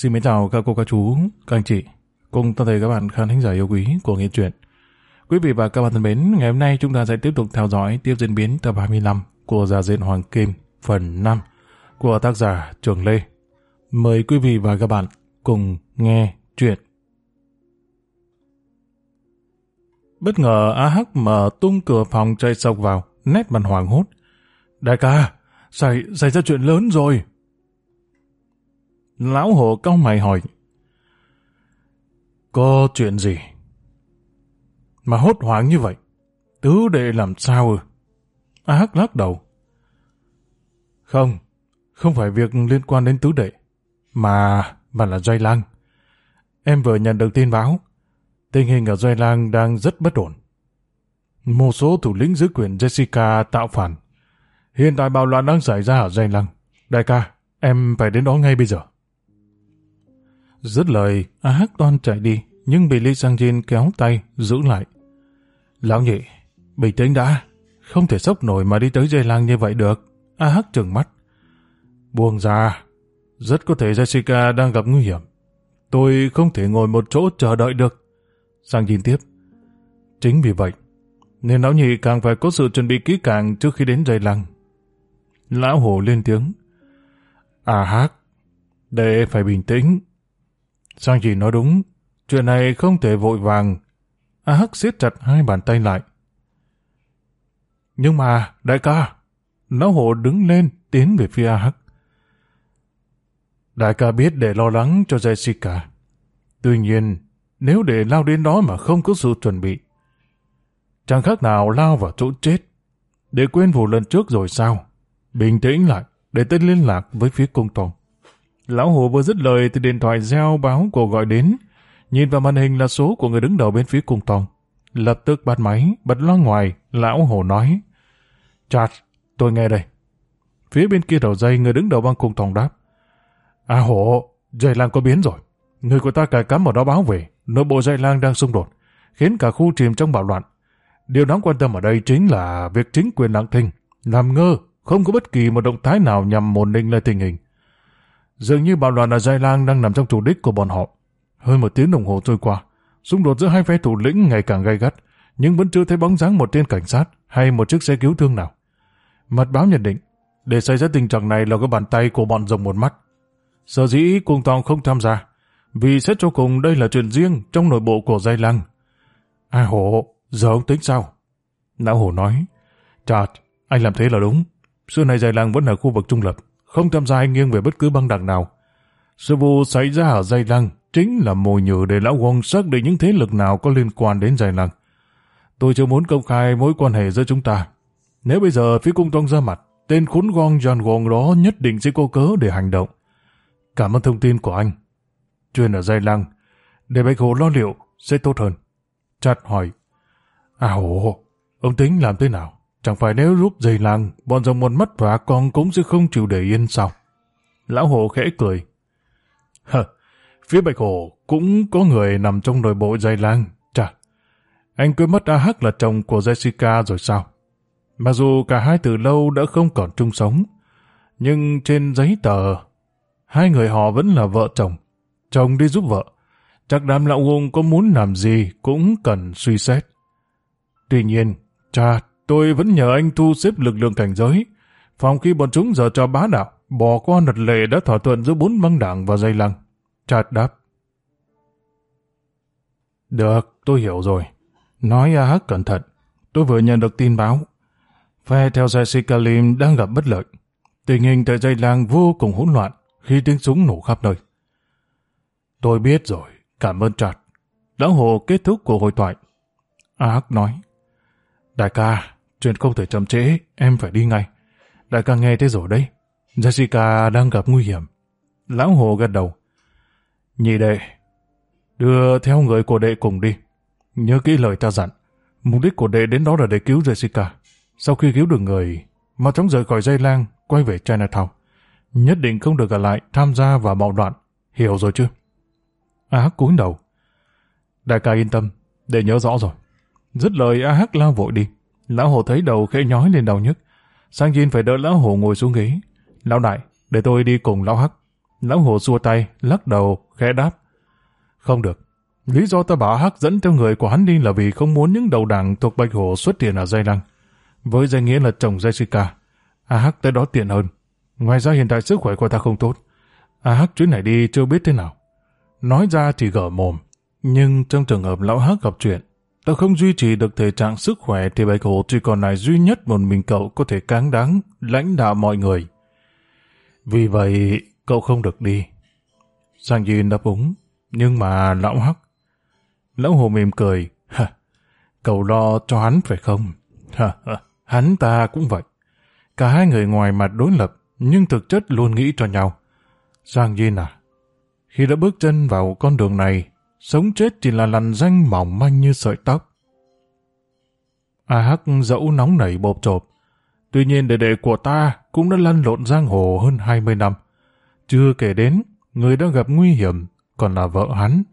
Xin mến chào các cô, các chú, các anh chị, cùng toàn thể các bạn khán thính giả yêu quý của Nghe Truyện. Quý vị và các bạn thân mến, ngày hôm nay chúng ta sẽ tiếp tục theo dõi tiếp diễn biến tập 25 của Dạ Diện Hoàng Kim phần 5 của tác giả Trường Lê. Mời quý vị và các bạn cùng nghe chuyện. Bất ngờ A Hắc mở tung cửa phòng chạy sộc vào, nét mặt hoảng hốt. Đại ca, xảy ra chuyện lớn rồi. Lão Hồ cau mày hỏi. Có chuyện gì? Mà hốt hoảng như vậy? Tứ đệ làm sao ư? A Hắc lắc đầu. Không phải việc liên quan đến tứ đệ, mà là Doanh Lang. Em vừa nhận được tin báo, tình hình ở Doanh Lang đang rất bất ổn. Một số thủ lĩnh dưới quyền Jessica tạo phản. Hiện tại bạo loạn đang xảy ra ở Doanh Lang. Đại ca, em phải đến đó ngay bây giờ. Dứt lời, A Hắc toan chạy đi, nhưng bị Lý Sang Jin kéo tay, giữ lại. Lão nhị, bình tĩnh đã, không thể sốc nổi mà đi tới Dây Lang như vậy được. A Hắc trừng mắt. Buông ra, rất có thể Jessica đang gặp nguy hiểm. Tôi không thể ngồi một chỗ chờ đợi được. Sang Jin tiếp. Chính vì vậy, nên lão nhị càng phải có sự chuẩn bị kỹ càng trước khi đến Dây Lang. Lão Hồ lên tiếng. A Hắc, đệ phải bình tĩnh. Sang Jin nói đúng, chuyện này không thể vội vàng. A Hắc siết chặt hai bàn tay lại. Nhưng mà, đại ca, Lão Hồ đứng lên tiến về phía A Hắc. Đại ca biết để lo lắng cho Jessica. Tuy nhiên, nếu để lao đến đó mà không có sự chuẩn bị, chẳng khác nào lao vào chỗ chết. Để quên vụ lần trước rồi sao? Bình tĩnh lại, để tên liên lạc với phía cung tông. Lão Hồ vừa dứt lời thì điện thoại reo báo cuộc gọi đến. Nhìn vào màn hình là số của người đứng đầu bên phía cung tông. Lập tức bắt máy, bật loa ngoài, Lão Hồ nói. Chát, tôi nghe đây. Phía bên kia đầu dây, người đứng đầu bang cung tông đáp. A Hồ, Dây Lang có biến rồi. Người của ta cài cắm ở đó báo về, nội bộ Dây Lang đang xung đột, khiến cả khu chìm trong bạo loạn. Điều đáng quan tâm ở đây chính là việc chính quyền Lạng Thinh làm ngơ, không có bất kỳ một động thái nào nhằm ổn định lại tình hình. Dường như bạo loạn ở Dây Lang đang nằm trong chủ đích của bọn họ. Hơn 1 tiếng đồng hồ trôi qua, xung đột giữa hai phe thủ lĩnh ngày càng gay gắt, nhưng vẫn chưa thấy bóng dáng một tên cảnh sát hay một chiếc xe cứu thương nào. Mật báo nhận định, để xảy ra tình trạng này là có bàn tay của bọn rồng một mắt. Sở dĩ cung tông không tham gia, vì xét cho cùng đây là chuyện riêng trong nội bộ của Dây Lang. A Hồ, giờ ông tính sao? Lão Hồ nói. Chát, anh làm thế là đúng. Xưa nay Dây Lang vẫn là khu vực trung lập, không tham gia hay nghiêng về bất cứ băng đảng nào. Sự vụ xảy ra ở Dây Lang chính là mồi nhử để Lão Wong xác định những thế lực nào có liên quan đến Dây Lang. Tôi chưa muốn công khai mối quan hệ giữa chúng ta. Nếu bây giờ phía cung tông ra mặt, tên khốn gong John Wong đó nhất định sẽ có cớ để hành động. Cảm ơn thông tin của anh. Chuyện ở Dây Lang, để Bạch Hồ lo liệu sẽ tốt hơn. Chát hỏi. À Hồ, ông tính làm thế nào? Chẳng phải nếu giúp Dây Lang, bọn rồng một mắt và con cũng sẽ không chịu để yên sao? Lão Hồ khẽ cười. Phía Bạch Hồ cũng có người nằm trong nội bộ Dây Lang. Chà, anh quên mất A Hắc là chồng của Jessica rồi sao? Mặc dù cả hai từ lâu đã không còn chung sống, nhưng trên giấy tờ, hai người họ vẫn là vợ chồng. Chồng đi giúp vợ, chắc đám lão Wong có muốn làm gì cũng cần suy xét. Tuy nhiên, tôi vẫn nhờ anh thu xếp lực lượng cảnh giới, phòng khi bọn chúng giờ cho bá đạo, bỏ qua luật lệ đã thỏa thuận giữa 4 băng đảng và Dây Lang. Chát đáp. Được, tôi hiểu rồi. Nói A Hắc cẩn thận. Tôi vừa nhận được tin báo. Phe theo Jessica Lim đang gặp bất lợi. Tình hình tại Dây Lang vô cùng hỗn loạn khi tiếng súng nổ khắp nơi. Tôi biết rồi, cảm ơn Chát. Lão Hồ kết thúc cuộc hội thoại. A Hắc nói. Đại ca, chuyện không thể chậm trễ, em phải đi ngay. Đại ca nghe thế rồi đấy. Jessica đang gặp nguy hiểm. Lão Hồ gật đầu. Nhị đệ, đưa theo người của đệ cùng đi. Nhớ kỹ lời ta dặn. Mục đích của đệ đến đó là để cứu Jessica. Sau khi cứu được người, mau chóng rời khỏi Dây Lang, quay về Chinatown. Nhất định không được ở lại tham gia vào bạo loạn. Hiểu rồi chứ? A Hắc cúi đầu. Đại ca yên tâm, đệ nhớ rõ rồi. Dứt lời A Hắc lao vội đi. Lão Hồ thấy đầu khẽ nhói lên đau nhức. Sang Jin phải đỡ Lão Hồ ngồi xuống ghế. Lão đại, để tôi đi cùng Lão Hắc. Lão Hồ xua tay, lắc đầu, khẽ đáp. Không được. Lý do ta bảo Hắc dẫn theo người của hắn đi là vì không muốn những đầu đảng thuộc Bạch Hổ xuất hiện ở Dây Lăng. Với danh nghĩa là chồng Jessica, Hắc tới đó tiện hơn. Ngoài ra hiện tại sức khỏe của ta không tốt. Hắc chuyến này đi chưa biết thế nào. Nói ra thì gở mồm. Nhưng trong trường hợp lão Hắc gặp chuyện, ta không duy trì được thể trạng sức khỏe thì Bạch Hổ chỉ còn lại duy nhất một mình cậu có thể cáng đáng lãnh đạo mọi người. Vì vậy, cậu không được đi. Sang Jin đáp ứng. Nhưng mà lão Hắc... Lão Hồ mỉm cười. Cậu lo cho hắn phải không? Hắn ta cũng vậy. Cả hai người ngoài mặt đối lập, nhưng thực chất luôn nghĩ cho nhau. Sang Jin à, khi đã bước chân vào con đường này, sống chết chỉ là lằn ranh mỏng manh như sợi tóc. Hắc dẫu nóng nảy bộp chộp. Tuy nhiên đệ đệ của ta cũng đã lăn lộn giang hồ hơn 20 năm. Chưa kể đến, người đã gặp nguy hiểm, còn là vợ hắn.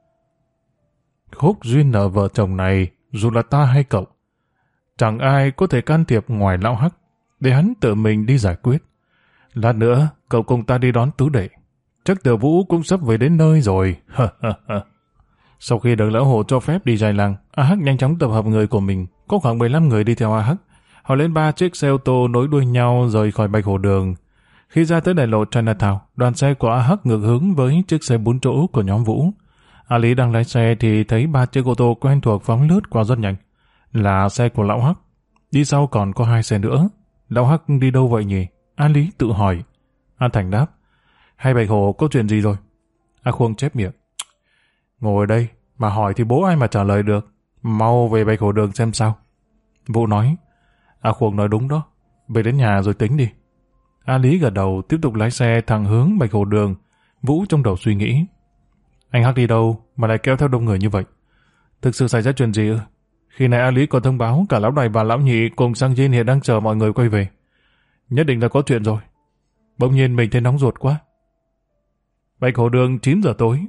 Khúc duyên nợ vợ chồng này, dù là ta hay cậu, chẳng ai có thể can thiệp ngoài lão Hắc, để hắn tự mình đi giải quyết. Lát nữa, cậu cùng ta đi đón tứ đệ. Chắc Tiểu Vũ cũng sắp về đến nơi rồi. Sau khi được lão Hồ cho phép đi dài làng, Hắc nhanh chóng tập hợp người của mình. Có khoảng 15 người đi theo Hắc. Họ lên 3 chiếc xe ô tô nối đuôi nhau rời khỏi Bạch Hồ Đường. Khi ra tới đại lộ Chinatown, đoàn xe của Hắc ngược hướng với chiếc xe 4 chỗ của nhóm Vũ. Lý đang lái xe thì thấy 3 chiếc ô tô quen thuộc phóng lướt qua rất nhanh. Là xe của lão Hắc. Đi sau còn có 2 xe nữa. Lão Hắc đi đâu vậy nhỉ? Lý tự hỏi. Thành đáp. Hay Bạch Hồ có chuyện gì rồi? Khuông chép miệng. Ngồi đây, mà hỏi thì bố ai mà trả lời được. Mau về Bạch Hồ Đường xem sao. Vũ nói. Khuông nói đúng đó. Về đến nhà rồi tính đi. Lý gật đầu tiếp tục lái xe thẳng hướng Bạch Hồ Đường. Vũ trong đầu suy nghĩ. Anh Hắc đi đâu mà lại kéo theo đông người như vậy? Thực sự xảy ra chuyện gì ư? Khi này Lý còn thông báo cả lão đại và lão nhị cùng Sang Jin hiện đang chờ mọi người quay về. Nhất định là có chuyện rồi. Bỗng nhiên mình thấy nóng ruột quá. Bạch Hồ Đường 9 giờ tối.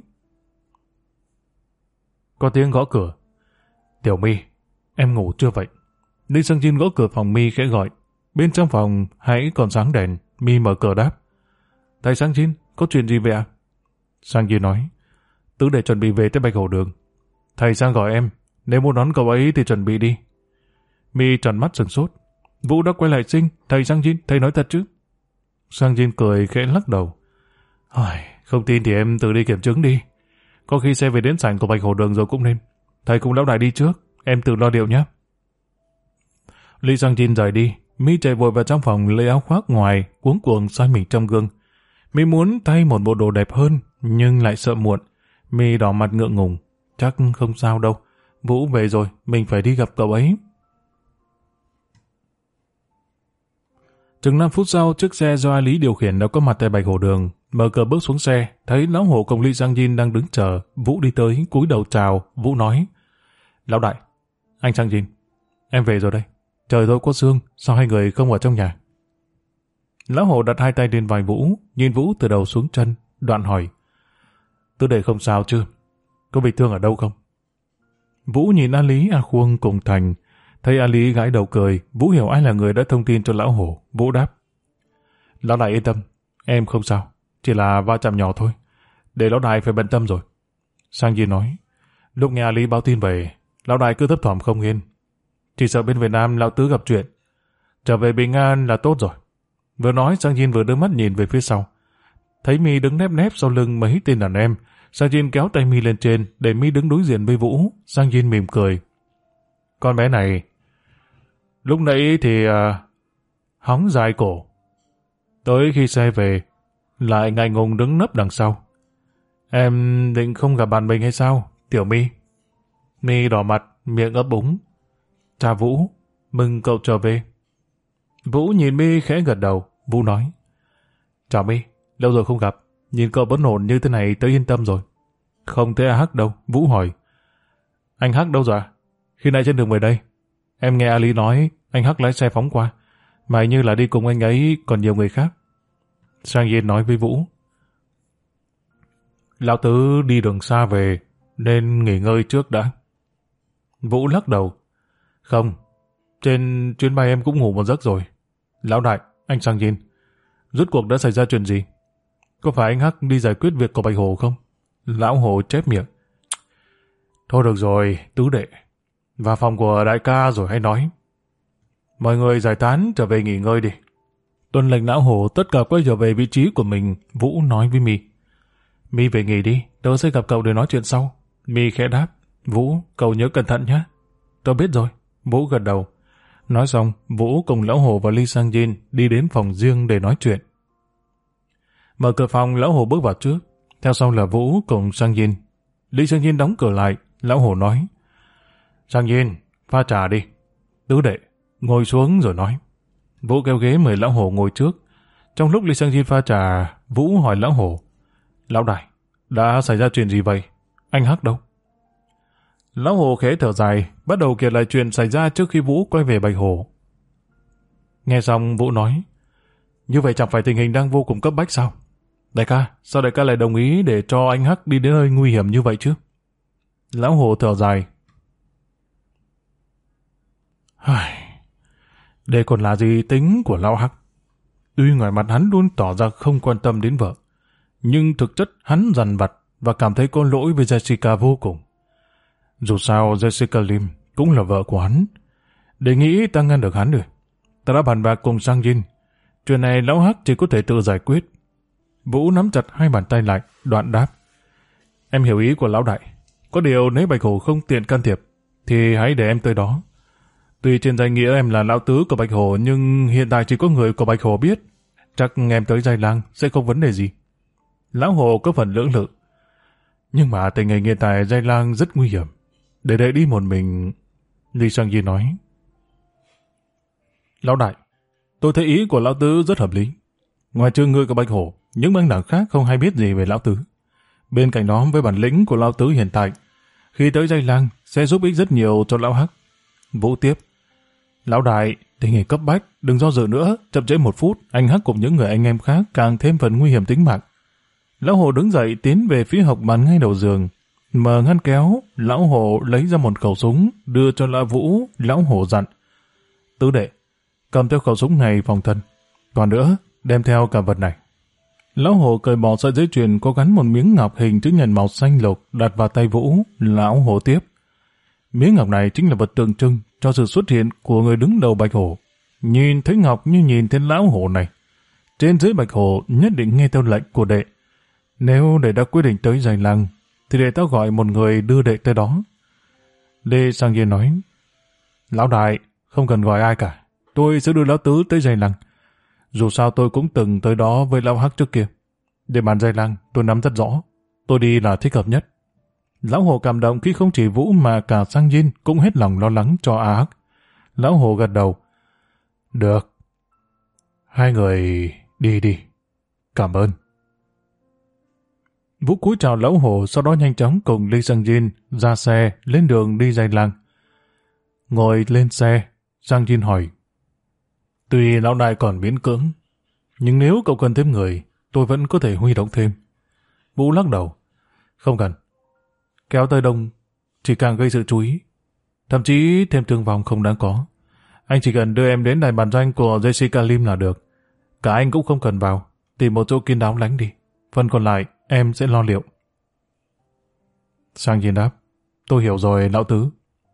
Có tiếng gõ cửa. Tiểu My, em ngủ chưa vậy? Ninh Sang Jin gõ cửa phòng My khẽ gọi. Bên trong phòng hãy còn sáng đèn. My mở cửa đáp. Thầy Sang Jin, có chuyện gì vậy ạ? Sang Jin nói. Tứ để chuẩn bị về tới Bạch Hồ Đường. Thầy sang gọi em. Nếu muốn đón cậu ấy thì chuẩn bị đi. My tròn mắt sừng sốt. Vũ đã quay lại xinh. Thầy Sang Jin, thầy nói thật chứ? Sang Jin cười khẽ lắc đầu. Không tin thì em tự đi kiểm chứng đi. Có khi xe về đến sảnh của Bạch Hồ Đường rồi cũng nên. Thầy cùng lão đại đi trước. Em tự lo điệu nhé. Lý Sang Jin rời đi. My chạy vội vào trong phòng lấy áo khoác ngoài, cuống cuồng soi mình trong gương. My muốn thay một bộ đồ đẹp hơn, nhưng lại sợ muộn. My đỏ mặt ngượng ngùng. Chắc không sao đâu. Vũ về rồi, mình phải đi gặp cậu ấy. Chừng 5 phút sau, chiếc xe do Lý điều khiển đã có mặt tại Bạch Hồ Đường. Mở cửa bước xuống xe, thấy lão Hồ cùng Lý Sang Jin đang đứng chờ. Vũ đi tới, cúi đầu chào. Vũ nói. Lão đại, anh Sang Jin, em về rồi đây. Trời tối có sương, sao hai người không ở trong nhà? Lão Hồ đặt 2 tay lên vai Vũ, nhìn Vũ từ đầu xuống chân, đoạn hỏi. Tứ đệ không sao chứ? Có bị thương ở đâu không? Vũ nhìn Lý, Khuông cùng Thành. Thấy Lý gãi đầu cười, Vũ hiểu ai là người đã thông tin cho lão Hồ. Vũ đáp. Lão đại yên tâm, em không sao, chỉ là va chạm nhỏ thôi. Để lão đại phải bận tâm rồi. Sang Jin nói. Lúc nghe Lý báo tin về, lão đại cứ thấp thỏm không yên. Chỉ sợ bên Việt Nam lão tứ gặp chuyện. Trở về bình an là tốt rồi. Vừa nói, Sang Jin vừa đưa mắt nhìn về phía sau. Thấy My đứng nép nép sau lưng mấy tên đàn em. Sang Jin kéo tay My lên trên để My đứng đối diện với Vũ. Sang Jin mỉm cười. Con bé này lúc nãy thì hóng dài cổ. Tới khi xe về lại ngại ngùng đứng nấp đằng sau. Em định không gặp bạn mình hay sao, Tiểu My? My đỏ mặt, miệng ấp úng. Chào Vũ, mừng cậu trở về. Vũ nhìn My khẽ gật đầu. Vũ nói. Chào My, lâu rồi không gặp. Nhìn cậu vẫn ổn như thế này tớ yên tâm rồi. Không thấy Hắc đâu. Vũ hỏi. Anh Hắc đâu rồi à? Khi nãy trên đường về đây, em nghe Lý nói anh Hắc lái xe phóng qua. Mà hình như là đi cùng anh ấy còn nhiều người khác. Sang Jin nói với Vũ. Lão tứ đi đường xa về nên nghỉ ngơi trước đã. Vũ lắc đầu. Không, trên chuyến bay em cũng ngủ một giấc rồi. Lão đại, anh Sang Jin, rốt cuộc đã xảy ra chuyện gì? Có phải anh Hắc đi giải quyết việc của Bạch Hổ không? Lão Hổ chép miệng. Thôi được rồi, tứ đệ. Vào phòng của đại ca rồi hãy nói. Mọi người giải tán trở về nghỉ ngơi đi. Tuân lệnh Lão Hổ tất cả quay trở về vị trí của mình. Vũ nói với My. My về nghỉ đi, tớ sẽ gặp cậu để nói chuyện sau. My khẽ đáp. Vũ, cậu nhớ cẩn thận nhé. Tôi biết rồi. Vũ gật đầu. Nói xong, Vũ cùng Lão Hổ và Lee Sang Jin đi đến phòng riêng để nói chuyện. Mở cửa phòng, Lão Hổ bước vào trước. Theo sau là Vũ cùng Sang Jin. Lee Sang Jin đóng cửa lại. Lão Hổ nói. Sang Jin, pha trà đi. Tứ đệ, ngồi xuống rồi nói. Vũ kéo ghế mời Lão Hổ ngồi trước. Trong lúc Lee Sang Jin pha trà, Vũ hỏi Lão Hổ. Lão đại, đã xảy ra chuyện gì vậy? Anh Hắc đâu? Lão Hổ khẽ thở dài, bắt đầu kể lại chuyện xảy ra trước khi Vũ quay về Bạch Hổ. Nghe xong Vũ nói. Như vậy chẳng phải tình hình đang vô cùng cấp bách sao? Đại ca, sao đại ca lại đồng ý để cho anh Hắc đi đến nơi nguy hiểm như vậy chứ? Lão Hổ thở dài. Đây còn là gì tính của Lão Hắc? Tuy ngoài mặt hắn luôn tỏ ra không quan tâm đến vợ, nhưng thực chất hắn dằn vặt và cảm thấy có lỗi với Jessica vô cùng. Dù sao Jessica Lim cũng là vợ của hắn. Để nghĩ ta ngăn được hắn rồi. Ta đã bàn bạc cùng Sang Jin. Chuyện này Lão Hắc chỉ có thể tự giải quyết. Vũ nắm chặt hai bàn tay lại, đoạn đáp. Em hiểu ý của Lão đại. Có điều nếu Bạch Hổ không tiện can thiệp, thì hãy để em tới đó. Tuy trên danh nghĩa em là lão tứ của Bạch Hổ, nhưng hiện tại chỉ có người của Bạch Hổ biết. Chắc em tới Giai Lang sẽ không vấn đề gì. Lão Hổ có phần lưỡng lự. Nhưng mà tình hình hiện tại Giai Lang rất nguy hiểm. Để đợi đi một mình... Lee Sang Jin nói. Lão đại, tôi thấy ý của lão tứ rất hợp lý. Ngoài trừ người của Bạch Hổ, những băng đảng khác không hay biết gì về lão tứ. Bên cạnh đó, với bản lĩnh của lão tứ hiện tại, khi tới Giai Lang sẽ giúp ích rất nhiều cho lão Hắc. Vũ tiếp. Lão đại, tình hình cấp bách, đừng do dự nữa, chậm trễ một phút, anh Hắc cùng những người anh em khác càng thêm phần nguy hiểm tính mạng. Lão Hổ đứng dậy tiến về phía hộc bàn ngay đầu giường. Mở ngăn kéo, Lão Hổ lấy ra một khẩu súng, đưa cho Lão Vũ. Lão Hổ dặn. Tứ đệ, cầm theo khẩu súng này phòng thân. Còn nữa, đem theo cả vật này. Lão Hổ cởi bỏ sợi dây chuyền có gắn một miếng ngọc hình chữ nhật màu xanh lục đặt vào tay Vũ. Lão Hổ tiếp. Miếng ngọc này chính là vật tượng trưng cho sự xuất hiện của người đứng đầu Bạch Hổ. Nhìn thấy ngọc như nhìn thấy Lão Hổ này. Trên dưới Bạch Hổ nhất định nghe theo lệnh của đệ. Nếu đệ đã quyết định tới Giai Lang, thì đệ tao gọi một người đưa đệ tới đó. Lê Sang Yên nói. Lão đại, không cần gọi ai cả. Tôi sẽ đưa Lão tứ tới Giai Lang. Dù sao tôi cũng từng tới đó với Lão Hắc trước kia. Địa bàn Giai Lang tôi nắm rất rõ. Tôi đi là thích hợp nhất. Lão Hổ cảm động khi không chỉ Vũ mà cả Sang Jin cũng hết lòng lo lắng cho A Hắc. Lão Hổ gật đầu. Được. Hai người đi đi. Cảm ơn. Vũ cúi chào Lão Hổ, sau đó nhanh chóng cùng Lee Sang Jin ra xe lên đường đi Giai Lang. Ngồi lên xe, Sang Jin hỏi. Tuy lão đại còn miễn cưỡng, nhưng nếu cậu cần thêm người, tôi vẫn có thể huy động thêm. Vũ lắc đầu. Không cần. Kéo tới đông chỉ càng gây sự chú ý. Thậm chí thêm thương vong không đáng có. Anh chỉ cần đưa em đến đài bản doanh của Jessica Lim là được. Cả anh cũng không cần vào. Tìm một chỗ kín đáo lánh đi. Phần còn lại em sẽ lo liệu. Sang Jin đáp. Tôi hiểu rồi lão tứ.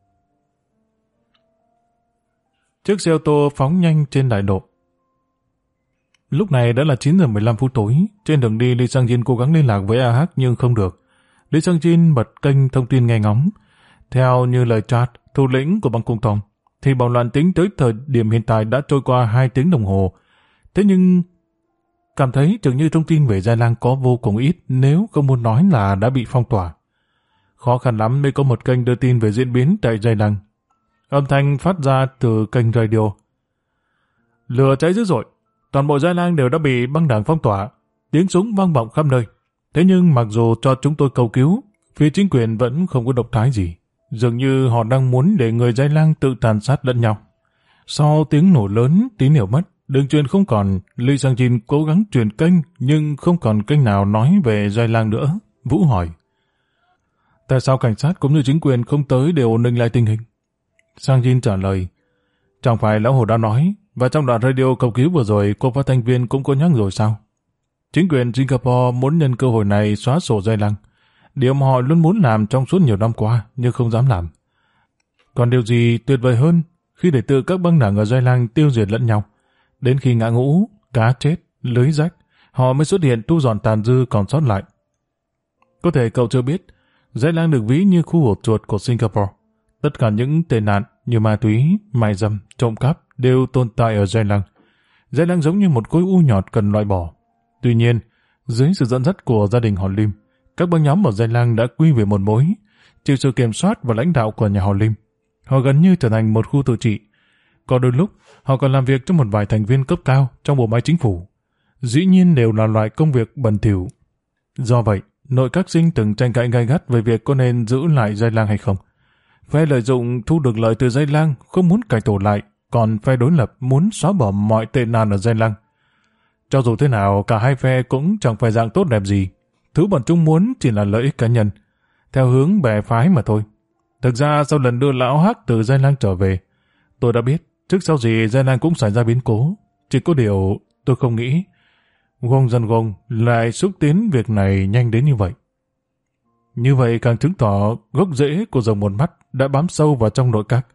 Chiếc xe ô tô phóng nhanh trên đại lộ. Lúc này đã là 9 giờ 15 phút tối. Trên đường đi, Lee Sang Jin cố gắng liên lạc với A Hắc nhưng không được. Lee Sang Jin bật kênh thông tin nghe ngóng. Theo như lời chat thủ lĩnh của băng cung tòng, thì bạo loạn tính tới thời điểm hiện tại đã trôi qua 2 tiếng đồng hồ. Thế nhưng cảm thấy dường như thông tin về Giai Lang có vô cùng ít, nếu không muốn nói là đã bị phong tỏa. Khó khăn lắm mới có một kênh đưa tin về diễn biến tại Giai Lang. Âm thanh phát ra từ kênh radio. Lửa cháy dữ dội, toàn bộ Giai Lang đều đã bị băng đảng phong tỏa, tiếng súng vang vọng khắp nơi. Thế nhưng mặc dù cho chúng tôi cầu cứu, phía chính quyền vẫn không có động thái gì. Dường như họ đang muốn để người Giai Lang tự tàn sát lẫn nhau. Sau tiếng nổ lớn, tín hiệu mất, đường truyền không còn. Lee Sang Jin cố gắng truyền kênh nhưng không còn kênh nào nói về Giai Lang nữa. Vũ hỏi. Tại sao cảnh sát cũng như chính quyền không tới để ổn định lại tình hình? Sang Jin trả lời. Chẳng phải Lão Hổ đã nói, và trong đoạn radio cầu cứu vừa rồi cô phát thanh viên cũng có nhắc rồi sao? Chính quyền Singapore muốn nhân cơ hội này xóa sổ Giai Lăng, điều mà họ luôn muốn làm trong suốt nhiều năm qua nhưng không dám làm. Còn điều gì tuyệt vời hơn khi để tự các băng đảng ở Giai Lăng tiêu diệt lẫn nhau. Đến khi ngã ngũ, cá chết, lưới rách, họ mới xuất hiện thu dọn tàn dư còn sót lại. Có thể cậu chưa biết, Giai Lăng được ví như khu ổ chuột của Singapore. Tất cả những tệ nạn như ma túy, mại dâm, trộm cắp đều tồn tại ở Giai Lăng. Giai Lăng giống như một khối u nhọt cần loại bỏ. Tuy nhiên, dưới sự dẫn dắt của gia đình họ Lim, các băng nhóm ở Giai Lăng đã quy về một mối, chịu sự kiểm soát và lãnh đạo của nhà họ Lim. Họ gần như trở thành một khu tự trị. Có đôi lúc, họ còn làm việc cho một vài thành viên cấp cao trong bộ máy chính phủ. Dĩ nhiên đều là loại công việc bẩn thỉu. Do vậy, nội các sinh từng tranh cãi gay gắt về việc có nên giữ lại Giai Lăng hay không. Phe lợi dụng thu được lợi từ Giai Lăng không muốn cải tổ lại, còn phe đối lập muốn xóa bỏ mọi tệ nạn ở Giai Lăng. Cho dù thế nào, cả hai phe cũng chẳng phải dạng tốt đẹp gì. Thứ bọn chúng muốn chỉ là lợi ích cá nhân, theo hướng bè phái mà thôi. Thực ra sau lần đưa lão Hắc từ Giai Lăng trở về, tôi đã biết trước sau gì Giai Lăng cũng xảy ra biến cố. Chỉ có điều tôi không nghĩ Gong Dân Gong lại xúc tiến việc này nhanh đến như vậy. Như vậy càng chứng tỏ gốc rễ của rồng một mắt đã bám sâu vào trong nội các.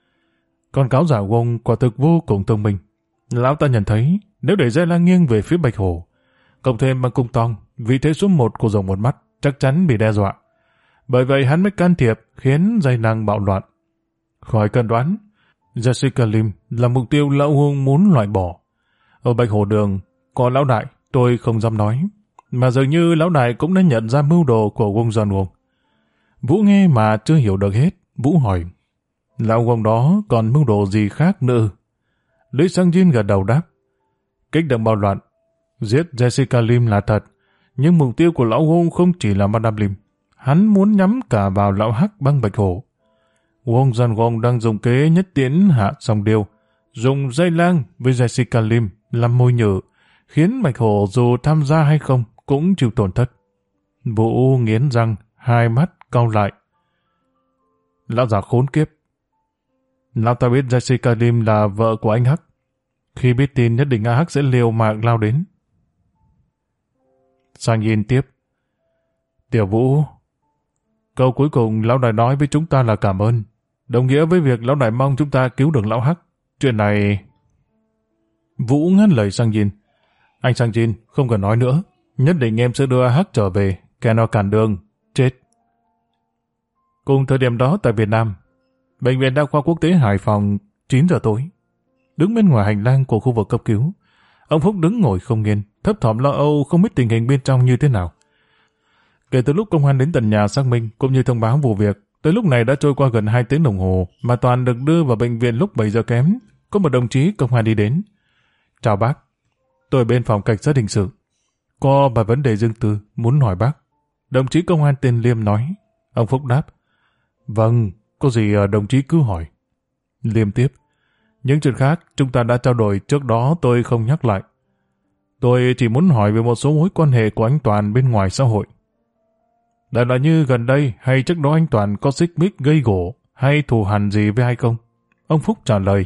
Con cáo giả Gong quả thực vô cùng thông minh. Lão ta nhận thấy nếu để Giai Lăng nghiêng về phía Bạch Hổ, cộng thêm băng cung tong, vị thế số 1 của rồng một mắt chắc chắn bị đe dọa. Bởi vậy hắn mới can thiệp khiến Giai Lăng bạo loạn. Khỏi cần đoán, Jessica Lim là mục tiêu lão Hung muốn loại bỏ. Ở Bạch Hổ Đường, có lão đại, tôi không dám nói, mà dường như lão đại cũng đã nhận ra mưu đồ của Wong Dân Wong. Vũ nghe mà chưa hiểu được hết, Vũ hỏi, lão Wong đó còn mưu đồ gì khác nữa? Lý Sang Jin gật đầu đáp, kích động bạo loạn, giết Jessica Lim là thật, nhưng mục tiêu của lão Wong không chỉ là Madame Lim, hắn muốn nhắm cả vào lão Hắc băng Bạch Hổ. Wong Dân Wong đang dùng kế nhất tiễn hạ song điêu, dùng Giai Lăng với Jessica Lim làm môi nhử, khiến Bạch Hổ dù tham gia hay không cũng chịu tổn thất. Vũ nghiến răng, hai mắt cau lại. Lão già khốn kiếp. Lão ta biết Jessica Lim là vợ của anh Hắc. Khi biết tin nhất định A Hắc sẽ liều mạng lao đến. Sang Yin tiếp. Tiểu Vũ, câu cuối cùng lão đại nói với chúng ta là cảm ơn, đồng nghĩa với việc lão đại mong chúng ta cứu được lão Hắc. Chuyện này... Vũ ngắt lời Sang Yin. Anh Sang Jin, không cần nói nữa. Nhất định em sẽ đưa A Hắc trở về. Kẻ nào cản đường, chết. Cùng thời điểm đó tại Việt Nam, Bệnh viện Đa khoa Quốc tế Hải Phòng, 9 giờ tối. Đứng bên ngoài hành lang của khu vực cấp cứu, ông Phúc đứng ngồi không yên, thấp thỏm lo âu không biết tình hình bên trong như thế nào. Kể từ lúc công an đến tận nhà xác minh cũng như thông báo vụ việc, tới lúc này đã trôi qua gần 2 tiếng đồng hồ mà Toàn được đưa vào bệnh viện lúc 7 giờ kém. Có một đồng chí công an đi đến. Chào bác, tôi bên phòng cảnh sát hình sự. Có vài vấn đề riêng tư muốn hỏi bác. Đồng chí công an tên Liêm nói. Ông Phúc đáp. Vâng, có gì đồng chí cứ hỏi. Liêm tiếp. Những chuyện khác chúng ta đã trao đổi trước đó, tôi không nhắc lại. Tôi chỉ muốn hỏi về một số mối quan hệ của anh Toàn bên ngoài xã hội. Đại loại như gần đây hay trước đó anh Toàn có xích mích gây gổ hay thù hằn gì với ai không? Ông Phúc trả lời.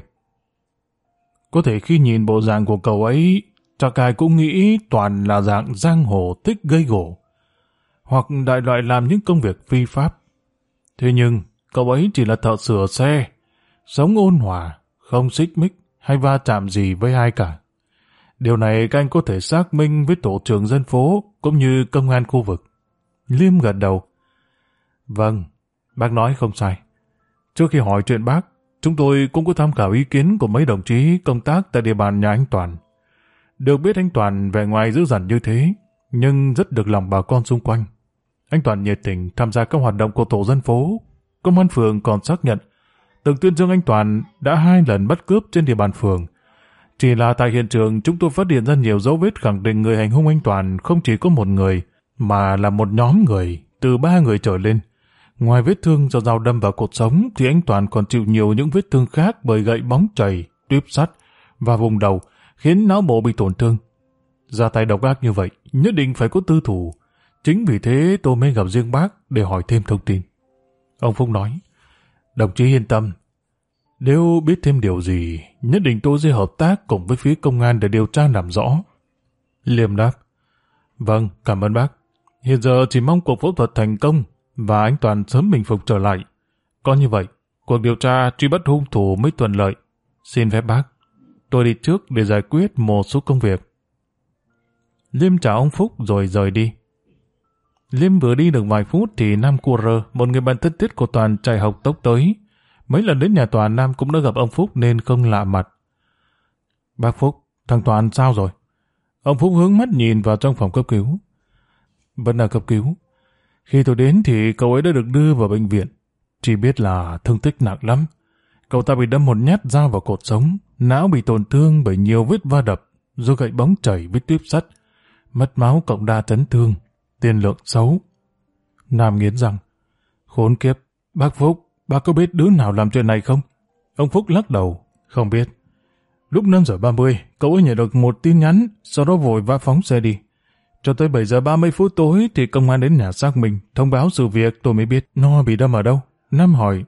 Có thể khi nhìn bộ dạng của cậu ấy, chắc ai cũng nghĩ Toàn là dạng giang hồ thích gây gổ, hoặc đại loại làm những công việc phi pháp. Thế nhưng, cậu ấy chỉ là thợ sửa xe, sống ôn hòa, không xích mích hay va chạm gì với ai cả. Điều này các anh có thể xác minh với tổ trưởng dân phố cũng như công an khu vực. Liêm gật đầu. Vâng, bác nói không sai. Trước khi hỏi chuyện bác, chúng tôi cũng có tham khảo ý kiến của mấy đồng chí công tác tại địa bàn nhà anh Toàn. Được biết anh Toàn vẻ ngoài dữ dằn như thế, nhưng rất được lòng bà con xung quanh. Anh Toàn nhiệt tình tham gia các hoạt động của tổ dân phố. Công an phường còn xác nhận từng tuyên dương anh Toàn đã 2 lần bắt cướp trên địa bàn phường. Chỉ là tại hiện trường chúng tôi phát hiện ra nhiều dấu vết khẳng định người hành hung anh Toàn không chỉ có một người, mà là một nhóm người, từ 3 người trở lên. Ngoài vết thương do dao đâm vào cột sống thì anh Toàn còn chịu nhiều những vết thương khác bởi gậy bóng chày, tuyếp sắt và vùng đầu, khiến não bộ bị tổn thương. Ra tay độc ác như vậy, nhất định phải có tư thủ. Chính vì thế tôi mới gặp riêng bác để hỏi thêm thông tin. Ông Phúc nói, đồng chí yên tâm. Nếu biết thêm điều gì, nhất định tôi sẽ hợp tác cùng với phía công an để điều tra làm rõ. Liêm đáp, Vâng, cảm ơn bác. Hiện giờ chỉ mong cuộc phẫu thuật thành công và anh Toàn sớm bình phục trở lại. Có như vậy, cuộc điều tra truy bắt hung thủ mới thuận lợi. Xin phép bác, tôi đi trước để giải quyết một số công việc. Liêm chào ông Phúc rồi rời đi. Liêm vừa đi được vài phút thì Nam Cua, một người bạn thân thiết của Toàn, chạy học tốc tới. Mấy lần đến nhà Toàn, Nam cũng đã gặp ông Phúc nên không lạ mặt. Bác Phúc, thằng Toàn sao rồi? Ông Phúc hướng mắt nhìn vào trong phòng cấp cứu. Vẫn đang cấp cứu. Khi tôi đến thì cậu ấy đã được đưa vào bệnh viện. Chỉ biết là thương tích nặng lắm. Cậu ta bị đâm một nhát dao vào cột sống, não bị tổn thương bởi nhiều vết va đập, do gậy bóng chảy với tuyếp sắt, mất máu cộng đa chấn thương, tiên lượng xấu. Nam nghiến răng. Khốn kiếp, bác Phúc, bác có biết đứa nào làm chuyện này không? Ông Phúc lắc đầu, không biết. Lúc 5 giờ 30, cậu ấy nhận được một tin nhắn, sau đó vội vã phóng xe đi. Cho tới 7 giờ 30 phút tối thì công an đến nhà xác minh, thông báo sự việc, tôi mới biết nó bị đâm ở đâu. Nam hỏi.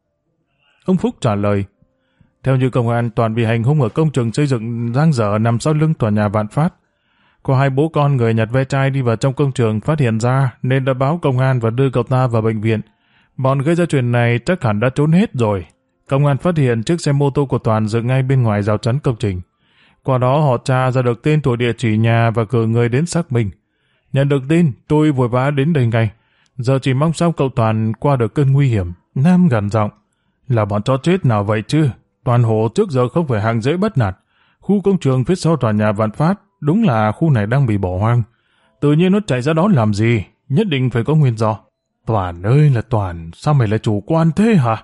Ông Phúc trả lời. Theo như công an, Toàn bị hành hung ở công trường xây dựng giang dở nằm sau lưng tòa nhà Vạn Phát. Có hai bố con người nhặt ve chai đi vào trong công trường phát hiện ra nên đã báo công an và đưa cậu ta vào bệnh viện. Bọn gây ra chuyện này chắc hẳn đã trốn hết rồi. Công an phát hiện chiếc xe mô tô của Toàn dựng ngay bên ngoài rào chắn công trình. Qua đó họ tra ra được tên, tuổi, địa chỉ nhà và cử người đến xác minh. Nhận được tin, tôi vội vã đến đây ngay. Giờ chỉ mong sao cậu Toàn qua được cơn nguy hiểm. Nam gằn giọng. Là bọn chó chết nào vậy chứ? Toàn hộ trước giờ không phải hạng dễ bắt nạt. Khu công trường phía sau tòa nhà Vạn Phát, đúng là khu này đang bị bỏ hoang. Tự nhiên nó chạy ra đó làm gì? Nhất định phải có nguyên do. Toàn ơi là Toàn, sao mày lại chủ quan thế hả?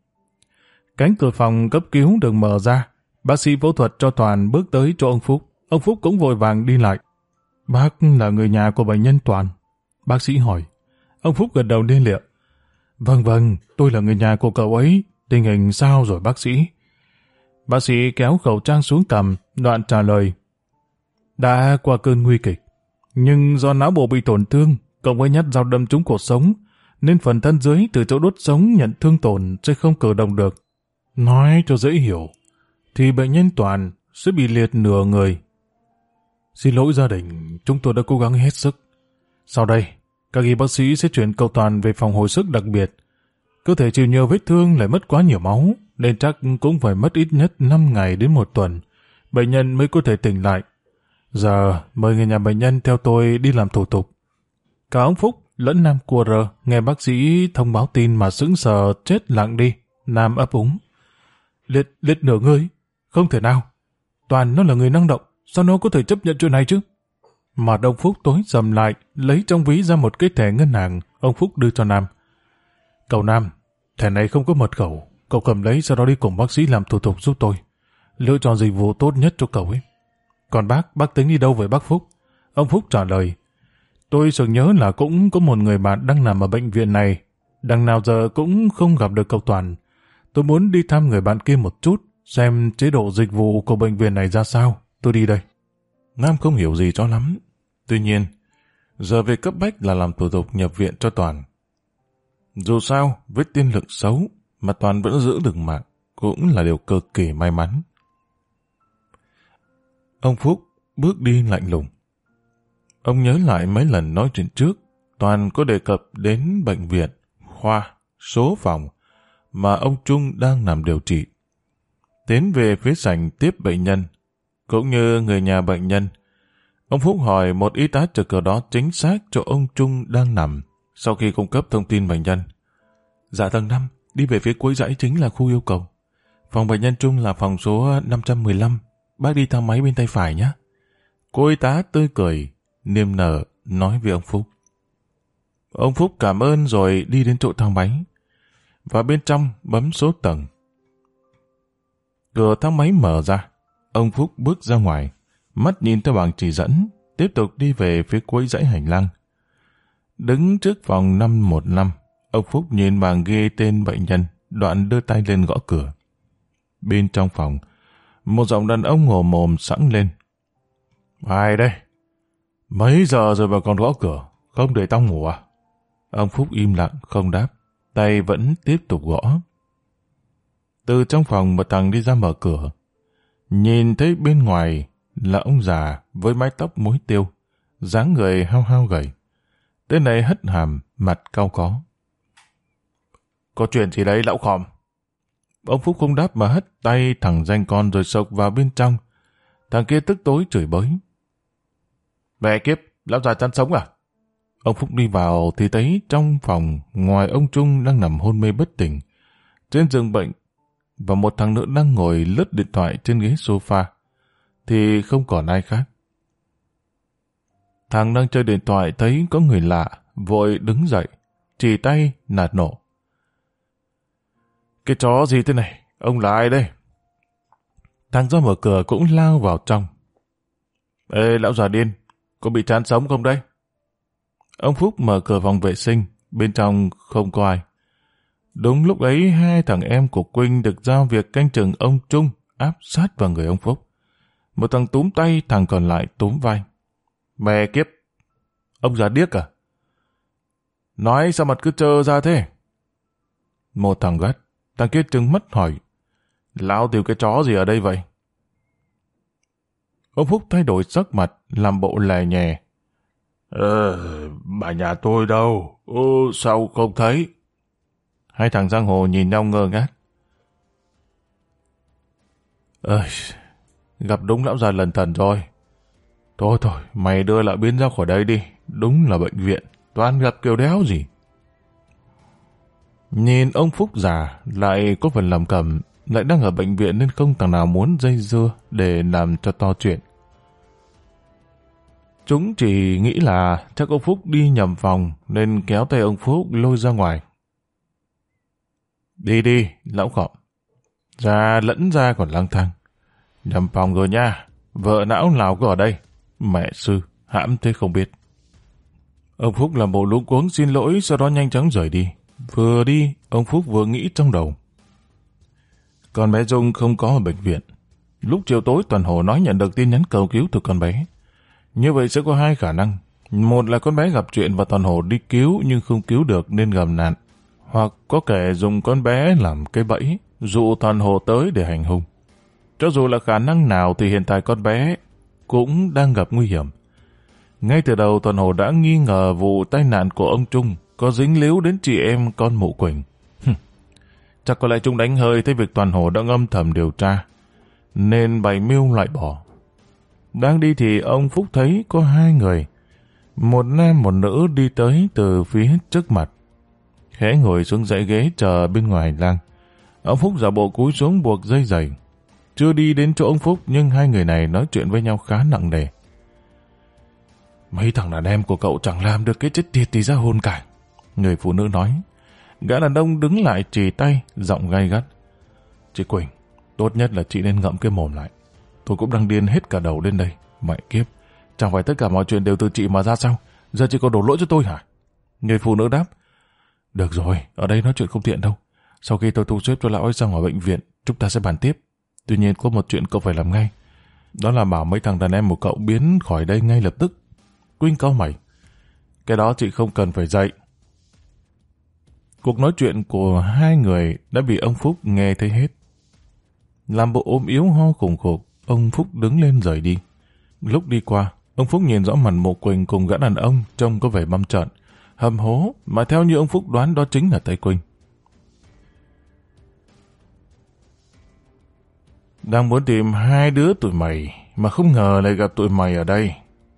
Cánh cửa phòng cấp cứu được mở ra. Bác sĩ phẫu thuật cho Toàn bước tới chỗ ông Phúc. Ông Phúc cũng vội vàng đi lại. Bác là người nhà của bệnh nhân Toàn. Bác sĩ hỏi. Ông Phúc gật đầu liên liệu. Vâng, tôi là người nhà của cậu ấy. Tình hình sao rồi bác sĩ? Bác sĩ kéo khẩu trang xuống cằm, đoạn trả lời. Đã qua cơn nguy kịch. Nhưng do não bộ bị tổn thương, cộng với nhát dao đâm trúng cột sống, nên phần thân dưới từ chỗ đốt sống nhận thương tổn sẽ không cử động được. Nói cho dễ hiểu, thì bệnh nhân Toàn sẽ bị liệt nửa người. Xin lỗi gia đình, chúng tôi đã cố gắng hết sức. Sau đây, các y bác sĩ sẽ chuyển cậu Toàn về phòng hồi sức đặc biệt. Cơ thể chịu nhiều vết thương lại mất quá nhiều máu, nên chắc cũng phải mất ít nhất 5 ngày đến 1 tuần, bệnh nhân mới có thể tỉnh lại. Giờ, mời người nhà bệnh nhân theo tôi đi làm thủ tục. Cả ông Phúc lẫn Nam Cua nghe bác sĩ thông báo tin mà sững sờ chết lặng đi. Nam ấp úng. Liệt nửa người? Không thể nào. Toàn nó là người năng động, sao nó có thể chấp nhận chuyện này chứ? Mặt ông Phúc tối sầm lại, lấy trong ví ra một cái thẻ ngân hàng, ông Phúc đưa cho Nam. Cậu Nam, thẻ này không có mật khẩu, cậu cầm lấy sau đó đi cùng bác sĩ làm thủ tục giúp tôi. Lựa chọn dịch vụ tốt nhất cho cậu ấy. Còn bác tính đi đâu với bác Phúc? Ông Phúc trả lời. Tôi sực nhớ là cũng có một người bạn đang nằm ở bệnh viện này. Đằng nào giờ cũng không gặp được cậu Toàn. Tôi muốn đi thăm người bạn kia một chút, xem chế độ dịch vụ của bệnh viện này ra sao. Tôi đi đây. Nam không hiểu gì cho lắm. Tuy nhiên, giờ về cấp bách là làm thủ tục nhập viện cho Toàn. Dù sao, với tiên lượng xấu mà Toàn vẫn giữ được mạng cũng là điều cực kỳ may mắn. Ông Phúc bước đi lạnh lùng. Ông nhớ lại mấy lần nói chuyện trước, Toàn có đề cập đến bệnh viện, khoa, số phòng mà ông Trung đang nằm điều trị. Tiến về phía sảnh tiếp bệnh nhân, cũng như người nhà bệnh nhân. Ông Phúc hỏi một y tá trực ở đó chính xác chỗ ông Trung đang nằm, sau khi cung cấp thông tin bệnh nhân. Dạ tầng 5, đi về phía cuối dãy chính là khu yêu cầu. Phòng bệnh nhân Trung là phòng số 515, bác đi thang máy bên tay phải nhé. Cô y tá tươi cười, niềm nở nói với ông Phúc. Ông Phúc cảm ơn rồi đi đến chỗ thang máy. Và bên trong bấm số tầng. Cửa thang máy mở ra, ông Phúc bước ra ngoài, mắt nhìn theo bảng chỉ dẫn, tiếp tục đi về phía cuối dãy hành lang. Đứng trước phòng 515, ông Phúc nhìn bảng ghi tên bệnh nhân, đoạn đưa tay lên gõ cửa. Bên trong phòng, một giọng đàn ông ngổ mồm sẵn lên. Ai đây? Mấy giờ rồi mà còn gõ cửa, không để tao ngủ à? Ông Phúc im lặng không đáp, tay vẫn tiếp tục gõ. Từ trong phòng một thằng đi ra mở cửa. Nhìn thấy bên ngoài là ông già với mái tóc muối tiêu, dáng người hao hao gầy. Tên này hất hàm, mặt cau có. Có chuyện gì đấy lão khòm? Ông Phúc không đáp mà hất tay thằng danh con rồi sộc vào bên trong. Thằng kia tức tối chửi bới. Mẹ kiếp, lão già chăn sống à? Ông Phúc đi vào thì thấy trong phòng ngoài ông Trung đang nằm hôn mê bất tỉnh trên giường bệnh và một thằng nữa đang ngồi lướt điện thoại trên ghế sofa thì không còn ai khác. Thằng đang chơi điện thoại thấy có người lạ, vội đứng dậy, chỉ tay nạt nộ. Cái chó gì thế này? Ông là ai đây? Thằng ra mở cửa cũng lao vào trong. Ê lão già điên, có bị chán sống không đây? Ông Phúc mở cửa phòng vệ sinh, bên trong không có ai. Đúng lúc ấy hai thằng em của Quynh được giao việc canh chừng ông Trung áp sát vào người ông Phúc. Một thằng túm tay, thằng còn lại túm vai. Mẹ kiếp, ông già điếc à? Nói sao mặt cứ trơ ra thế? Một thằng gắt, thằng kia trừng mắt hỏi. Lão tìm cái chó gì ở đây vậy? Ông Phúc thay đổi sắc mặt, làm bộ lè nhè. Bà nhà tôi đâu? Sao không thấy? Hai thằng giang hồ nhìn nhau ngơ ngác. Gặp đúng lão già lần thần rồi. Thôi, mày đưa lại biến ra khỏi đây đi. Đúng là bệnh viện, toàn gặp kiểu đéo gì. Nhìn ông Phúc già, lại có phần làm cẩm, lại đang ở bệnh viện nên không thằng nào muốn dây dưa để làm cho to chuyện. Chúng chỉ nghĩ là chắc ông Phúc đi nhầm phòng nên kéo tay ông Phúc lôi ra ngoài. Đi, lão khọm. Ra lẫn ra còn lang thang. Nhầm phòng rồi nha, vợ não nào có ở đây. Mẹ sư, hãm thế không biết. Ông Phúc làm bộ luống cuống xin lỗi, sau đó nhanh chóng rời đi. Vừa đi, ông Phúc vừa nghĩ trong đầu. Con bé Dung không có ở bệnh viện. Lúc chiều tối Toàn Hồ nói nhận được tin nhắn cầu cứu từ con bé. Như vậy sẽ có hai khả năng. Một là con bé gặp chuyện và Toàn Hồ đi cứu nhưng không cứu được nên gặp nạn. Hoặc có kẻ dùng con bé làm cái bẫy, dụ Toàn Hồ tới để hành hung. Cho dù là khả năng nào thì hiện tại con bé cũng đang gặp nguy hiểm. Ngay từ đầu Toàn Hồ đã nghi ngờ vụ tai nạn của ông Trung có dính líu đến chị em con mụ Quỳnh. Chắc có lẽ Trung đánh hơi thấy việc Toàn Hồ đã âm thầm điều tra, nên bày mưu loại bỏ. Đang đi thì ông Phúc thấy có hai người, một nam một nữ đi tới từ phía trước mặt. Khẽ ngồi xuống dãy ghế chờ bên ngoài hành lang. Ông Phúc giả bộ cúi xuống buộc dây giày. Chưa đi đến chỗ ông Phúc nhưng hai người này nói chuyện với nhau khá nặng nề. Mấy thằng đàn em của cậu chẳng làm được cái chết tiệt thì ra hồn cả. Người phụ nữ nói. Gã đàn ông đứng lại chỉ tay, giọng gay gắt. Chị Quỳnh, tốt nhất là chị nên ngậm cái mồm lại. Tôi cũng đang điên hết cả đầu lên đây. Mẹ kiếp, chẳng phải tất cả mọi chuyện đều từ chị mà ra sao? Giờ chị còn đổ lỗi cho tôi hả? Người phụ nữ đáp. Được rồi, ở đây nói chuyện không tiện đâu. Sau khi tôi thu xếp cho lão ấy ra ngoài bệnh viện, chúng ta sẽ bàn tiếp. Tuy nhiên có một chuyện cậu phải làm ngay. Đó là bảo mấy thằng đàn em của cậu biến khỏi đây ngay lập tức. Quỳnh cau mày. Cái đó chị không cần phải dạy. Cuộc nói chuyện của hai người đã bị ông Phúc nghe thấy hết. Làm bộ ốm yếu ho khủng khục, ông Phúc đứng lên rời đi. Lúc đi qua, ông Phúc nhìn rõ mặt mộ Quỳnh cùng gã đàn ông trông có vẻ băm trợn, hầm hố, mà theo như ông Phúc đoán đó chính là tay Quỳnh. Đang muốn tìm hai đứa tụi mày, mà không ngờ lại gặp tụi mày ở đây.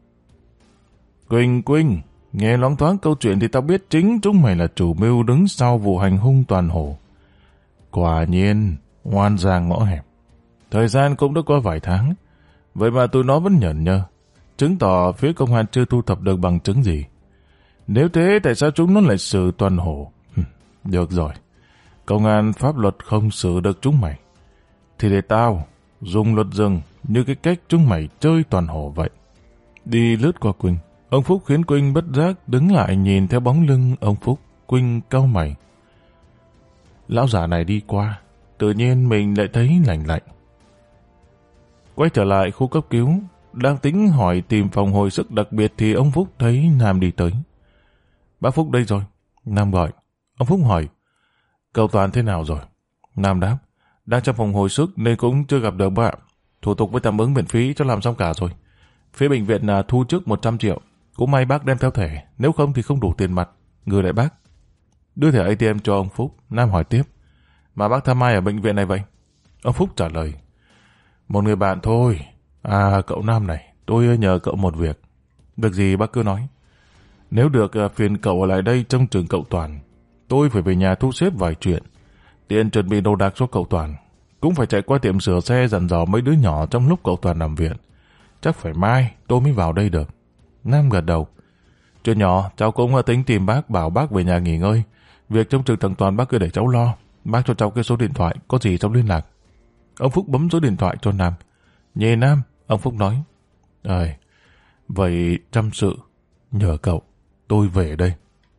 Quỳnh, nghe loáng thoáng câu chuyện thì tao biết chính chúng mày là chủ mưu đứng sau vụ hành hung Toàn Hồ. Quả nhiên, oan giang ngõ hẹp. Thời gian cũng đã qua vài tháng, vậy mà tụi nó vẫn nhởn nhơ, chứng tỏ phía công an chưa thu thập được bằng chứng gì. Nếu thế, tại sao chúng nó lại xử Toàn Hồ? Được rồi, công an pháp luật không xử được chúng mày, thì để tao dùng luật rừng như cái cách chúng mày chơi Toàn Hồ vậy. Đi lướt qua Quỳnh, ông Phúc khiến Quỳnh bất giác đứng lại nhìn theo bóng lưng ông Phúc. Quỳnh cau mày. Lão già này đi qua, tự nhiên mình lại thấy lạnh lạnh. Quay trở lại khu cấp cứu, đang tính hỏi tìm phòng hồi sức đặc biệt thì ông Phúc thấy Nam đi tới. Bác Phúc đây rồi. Nam gọi. Ông Phúc hỏi, cậu Toàn thế nào rồi? Nam đáp, đang trong phòng hồi sức nên cũng chưa gặp được bác ạ. Thủ tục với tạm ứng miễn phí cho làm xong cả rồi. Phía bệnh viện là thu trước 100 triệu, Cũng may bác đem theo thẻ, nếu không thì không đủ tiền mặt. Gửi lại bác. Đưa thẻ ATM cho ông Phúc, Nam hỏi tiếp. Mà bác thăm ai ở bệnh viện này vậy? Ông Phúc trả lời. Một người bạn thôi. À, cậu Nam này, tôi nhờ cậu một việc. Việc gì bác cứ nói. Nếu được phiền cậu ở lại đây trông chừng cậu Toàn. Tôi phải về nhà thu xếp vài chuyện. Tiện chuẩn bị đồ đạc cho cậu Toàn. Cũng phải chạy qua tiệm sửa xe dặn dò mấy đứa nhỏ trong lúc cậu Toàn nằm viện. Chắc phải mai tôi mới vào đây được. Nam gật đầu. Chuyện nhỏ, cháu cũng tính tìm bác bảo bác về nhà nghỉ ngơi. Việc trông chừng thằng Toàn bác cứ để cháu lo. Bác cho cháu cái số điện thoại, có gì cháu liên lạc. Ông Phúc bấm số điện thoại cho Nam. Nhê Nam, ông Phúc nói. Vậy chăm sự, nhờ cậu, tôi về đây.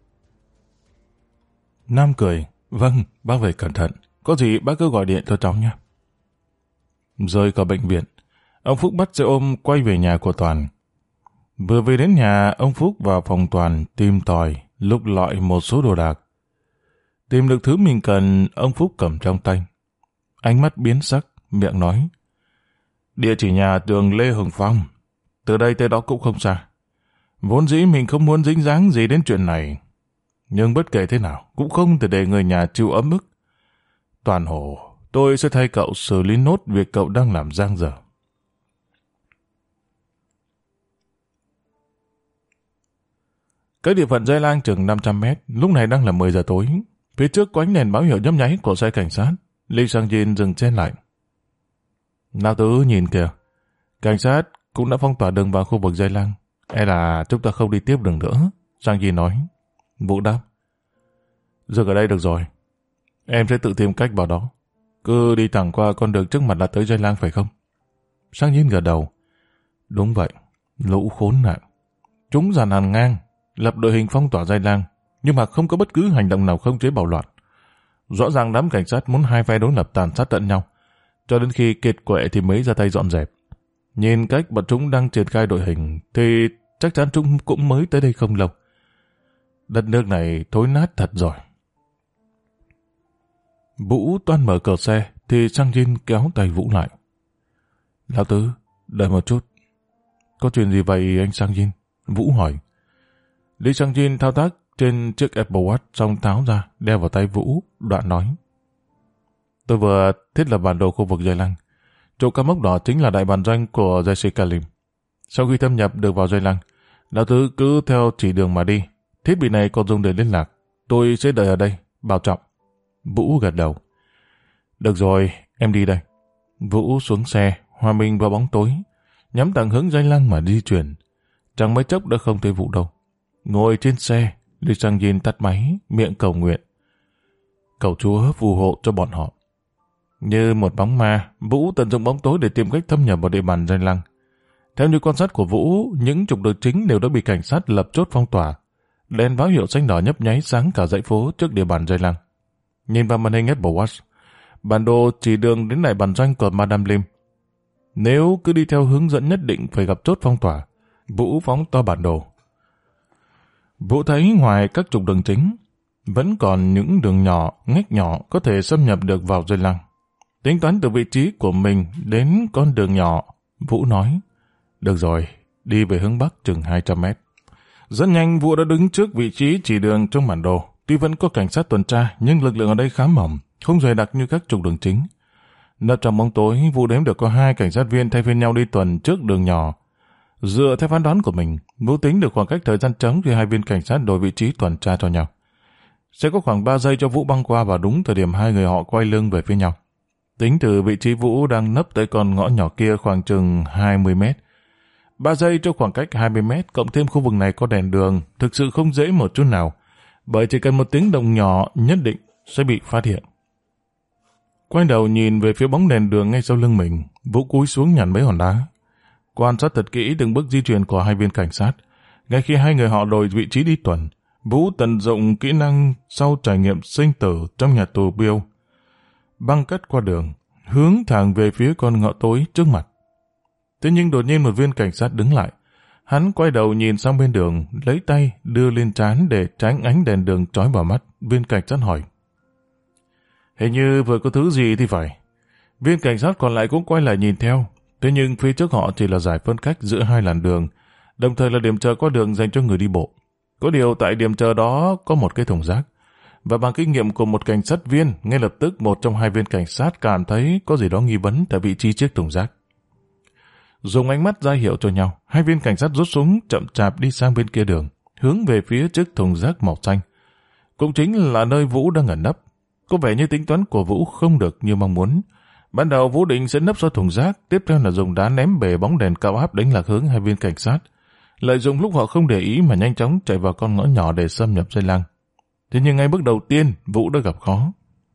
Nam cười. Vâng, bác về cẩn thận. Có gì bác cứ gọi điện cho cháu nhé. Rời khỏi bệnh viện, ông Phúc bắt xe ôm quay về nhà của Toàn. Vừa về đến nhà, ông Phúc vào phòng Toàn tìm tòi, lục lọi một số đồ đạc. Tìm được thứ mình cần, ông Phúc cầm trong tay. Ánh mắt biến sắc, miệng nói. Địa chỉ nhà đường Lê Hồng Phong. Từ đây tới đó cũng không xa. Vốn dĩ mình không muốn dính dáng gì đến chuyện này. Nhưng bất kể thế nào, cũng không thể để người nhà chịu ấm ức. Toàn hồ, tôi sẽ thay cậu xử lý nốt việc cậu đang làm dang dở. Cái địa phận Giai Lang chừng 500 mét, lúc này đang là 10 giờ tối. Phía trước có ánh đèn báo hiệu nhấp nháy của xe cảnh sát. Lý Sang Jin dừng chen lại. Lão Tứ nhìn kìa, cảnh sát cũng đã phong tỏa đường vào khu vực Giai Lang. E là chúng ta không đi tiếp đường nữa, Sang Jin nói. Vũ đáp. Dừng ở đây được rồi. Em sẽ tự tìm cách vào đó. Cứ đi thẳng qua con đường trước mặt là tới Giai Lang phải không? Sang Jin gật đầu. Đúng vậy, lũ khốn nạn. Chúng dàn hàng ngang, lập đội hình phong tỏa Giai Lang, nhưng mà không có bất cứ hành động nào không chế bạo loạn. Rõ ràng đám cảnh sát muốn hai phe đối lập tàn sát tận nhau, cho đến khi kiệt quệ thì mới ra tay dọn dẹp. Nhìn cách bọn chúng đang triển khai đội hình thì chắc chắn chúng cũng mới tới đây không lâu. Đất nước này thối nát thật rồi. Vũ toan mở cửa xe thì Sang Jin kéo tay Vũ lại. Lão Tứ, đợi một chút. Có chuyện gì vậy anh Sang Jin? Vũ hỏi. Lý Sang Jin thao tác trên chiếc Apple Watch xong tháo ra, đeo vào tay Vũ, đoạn nói. Tôi vừa thiết lập bản đồ khu vực Giai Lang. Chỗ cắm mốc đỏ chính là đại bản doanh của Jessica Lim. Sau khi thâm nhập được vào Giai Lang, Lão Tứ cứ theo chỉ đường mà đi. Thiết bị này còn dùng để liên lạc. Tôi sẽ đợi ở đây, bảo trọng. Vũ gật đầu. Được rồi, em đi đây. Vũ xuống xe, hòa mình vào bóng tối, nhắm thẳng hướng Giai Lang mà di chuyển. Chẳng mấy chốc đã không thấy Vũ đâu. Ngồi trên xe, Lý Sang Jin tắt máy, miệng cầu nguyện. Cầu Chúa phù hộ cho bọn họ. Như một bóng ma, Vũ tận dụng bóng tối để tìm cách thâm nhập vào địa bàn Giai Lang. Theo như quan sát của Vũ, những trục đường chính đều đã bị cảnh sát lập chốt phong tỏa. Đèn báo hiệu xanh đỏ nhấp nháy sáng cả dãy phố trước địa bàn Giai Lang. Nhìn vào màn hình Apple Watch, bản đồ chỉ đường đến đại bản doanh của Madame Lim. Nếu cứ đi theo hướng dẫn nhất định phải gặp chốt phong tỏa. Vũ phóng to bản đồ. Vũ thấy ngoài các trục đường chính, vẫn còn những đường nhỏ, ngách nhỏ có thể xâm nhập được vào Giai Lang. Tính toán từ vị trí của mình đến con đường nhỏ, Vũ nói, được rồi, đi về hướng Bắc chừng 200 mét. Rất nhanh Vũ đã đứng trước vị trí chỉ đường trong bản đồ. Tuy vẫn có cảnh sát tuần tra, nhưng lực lượng ở đây khá mỏng, không dày đặc như các trục đường chính. Nấp trong bóng tối, Vũ đếm được có 2 cảnh sát viên thay phiên nhau đi tuần trước đường nhỏ. Dựa theo phán đoán của mình, Vũ tính được khoảng cách thời gian trống khi 2 viên cảnh sát đổi vị trí tuần tra cho nhau. Sẽ có khoảng 3 giây cho Vũ băng qua vào đúng thời điểm 2 người họ quay lưng về phía nhau. Tính từ vị trí Vũ đang nấp tới con ngõ nhỏ kia khoảng chừng 20 mét. 3 giây cho khoảng cách 20 mét, cộng thêm khu vực này có đèn đường, thực sự không dễ một chút nào, bởi chỉ cần một tiếng động nhỏ nhất định sẽ bị phát hiện. Quay đầu nhìn về phía bóng đèn đường ngay sau lưng mình, Vũ cúi xuống nhặt mấy hòn đá. Quan sát thật kỹ từng bước di chuyển của 2 viên cảnh sát. Ngay khi 2 người họ đổi vị trí đi tuần, Vũ tận dụng kỹ năng sau trải nghiệm sinh tử trong nhà tù Bill, băng cắt qua đường, hướng thẳng về phía con ngõ tối trước mặt. Thế nhưng đột nhiên một viên cảnh sát đứng lại. Hắn quay đầu nhìn sang bên đường, lấy tay đưa lên trán để tránh ánh đèn đường chói vào mắt. Viên cảnh sát hỏi. Hình như vừa có thứ gì thì phải. Viên cảnh sát còn lại cũng quay lại nhìn theo. Thế nhưng phía trước họ chỉ là giải phân cách giữa 2 làn đường. đồng thời là điểm chờ qua đường dành cho người đi bộ. Có điều tại điểm chờ đó có một cái thùng rác, và bằng kinh nghiệm của một cảnh sát viên, ngay lập tức một trong hai viên cảnh sát cảm thấy có gì đó nghi vấn tại vị trí chiếc thùng rác. Dùng ánh mắt ra hiệu cho nhau, hai viên cảnh sát rút súng chậm chạp đi sang bên kia đường, hướng về phía chiếc thùng rác màu xanh. Cũng chính là nơi Vũ đang ẩn nấp. Có vẻ như tính toán của Vũ không được như mong muốn. Ban đầu Vũ định sẽ nấp sau thùng rác, tiếp theo là dùng đá ném bể bóng đèn cao áp đánh lạc hướng hai viên cảnh sát, lợi dụng lúc họ không để ý mà nhanh chóng chạy vào con ngõ nhỏ để xâm nhập dây lăng. Thế nhưng ngay bước đầu tiên, Vũ đã gặp khó.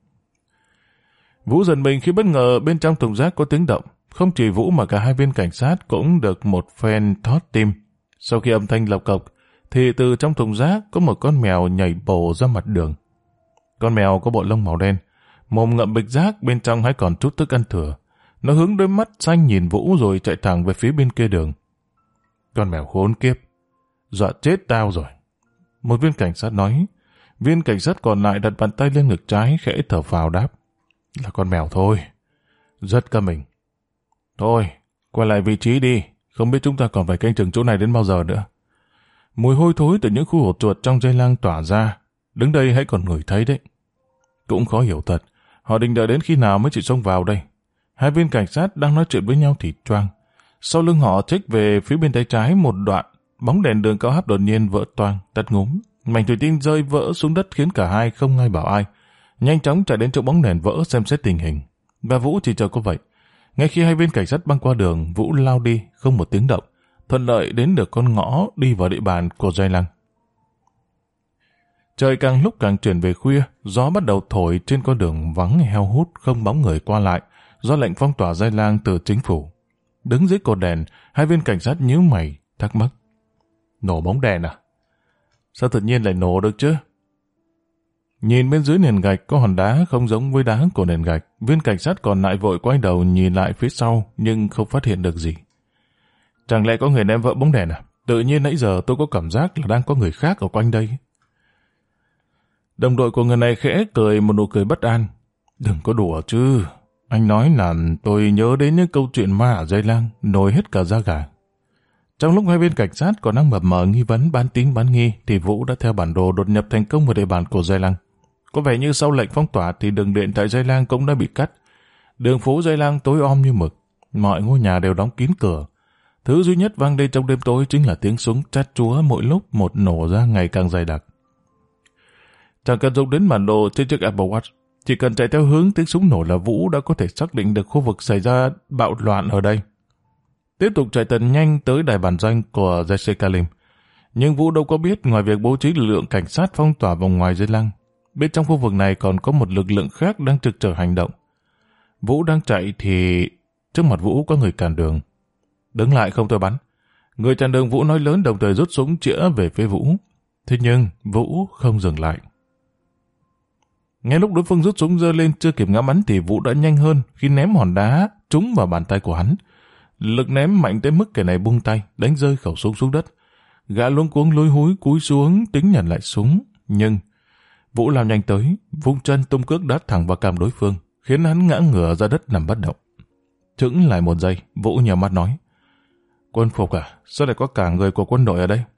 Vũ giật mình khi bất ngờ bên trong thùng rác có tiếng động. Không chỉ Vũ mà cả hai viên cảnh sát cũng được một phen thót tim. Sau khi âm thanh lộc cộc, thì từ trong thùng rác có một con mèo nhảy bổ ra mặt đường. Con mèo có bộ lông màu đen, mồm ngậm bịch rác, bên trong hay còn chút thức ăn thừa. Nó hướng đôi mắt xanh nhìn Vũ rồi chạy thẳng về phía bên kia đường. Con mèo khốn kiếp, dọa chết tao rồi. Một viên cảnh sát nói. Viên cảnh sát còn lại đặt bàn tay lên ngực trái, khẽ thở phào đáp. Là con mèo thôi. Rất ca mình. Thôi, quay lại vị trí đi. Không biết chúng ta còn phải canh chừng chỗ này đến bao giờ nữa. Mùi hôi thối từ những khu ổ chuột trong dây lăng tỏa ra. Đứng đây hãy còn ngửi thấy đấy. Cũng khó hiểu thật. Họ định đợi đến khi nào mới chịu xông vào đây. Hai viên cảnh sát đang nói chuyện với nhau thì choang. Sau lưng họ chếch về phía bên tay trái một đoạn. Bóng đèn đường cao áp đột nhiên vỡ toang, tắt ngúm. Mảnh thủy tinh rơi vỡ xuống đất khiến cả hai không ai bảo ai. Nhanh chóng chạy đến chỗ bóng đèn vỡ xem xét tình hình. Và Vũ chỉ chờ có vậy. Ngay khi hai viên cảnh sát băng qua đường, Vũ lao đi, không một tiếng động, thuận lợi đến được con ngõ đi vào địa bàn của dây lăng. Trời càng lúc càng chuyển về khuya, gió bắt đầu thổi trên con đường vắng heo hút, không bóng người qua lại, do lệnh phong tỏa dây lăng từ chính phủ. Đứng dưới cột đèn, hai viên cảnh sát nhíu mày, thắc mắc. Nổ bóng đèn à? Sao tự nhiên lại nổ được chứ? Nhìn bên dưới nền gạch có hòn đá không giống với đá của nền gạch, viên cảnh sát còn lại vội quay đầu nhìn lại phía sau nhưng không phát hiện được gì. Chẳng lẽ có người ném vỡ bóng đèn à? Tự nhiên nãy giờ tôi có cảm giác là đang có người khác ở quanh đây. Đồng đội của người này khẽ cười một nụ cười bất an. Đừng có đùa chứ. Anh nói là tôi nhớ đến những câu chuyện ma ở dây lăng, nổi hết cả da gà. Trong lúc hai viên cảnh sát còn đang mập mờ nghi vấn bán tín bán nghi, thì Vũ đã theo bản đồ đột nhập thành công vào địa bàn của dây lăng. Có vẻ như sau lệnh phong tỏa thì đường điện tại dây lăng cũng đã bị cắt. Đường phố dây lăng tối om như mực, mọi ngôi nhà đều đóng kín cửa. Thứ duy nhất vang lên trong đêm tối chính là tiếng súng chát chúa mỗi lúc một nổ ra ngày càng dày đặc. Chẳng cần dùng đến bản đồ trên chiếc Apple Watch, chỉ cần chạy theo hướng tiếng súng nổ là Vũ đã có thể xác định được khu vực xảy ra bạo loạn ở đây. Tiếp tục chạy thật nhanh tới đài bản danh của Jessica Lim. Nhưng Vũ đâu có biết ngoài việc bố trí lực lượng cảnh sát phong tỏa vòng ngoài dây lăng, bên trong khu vực này còn có một lực lượng khác đang trực trở hành động. Vũ đang chạy thì trước mặt Vũ có người cản đường. Đứng lại không tôi bắn. Người chặn đường Vũ nói lớn đồng thời rút súng chĩa về phía Vũ. Thế nhưng Vũ không dừng lại. Ngay lúc đối phương rút súng giơ lên chưa kịp ngắm bắn thì Vũ đã nhanh hơn khi ném hòn đá trúng vào bàn tay của hắn. Lực ném mạnh tới mức kẻ này bung tay, đánh rơi khẩu súng xuống đất. Gã luống cuống lối húi cúi xuống tính nhận lại súng, nhưng Vũ lao nhanh tới, vung chân tung cước đá thẳng vào cằm đối phương, khiến hắn ngã ngửa ra đất nằm bất động. Chững lại một giây, Vũ nhờ mắt nói: Quân phục à? Sao lại có cả người của quân đội ở đây?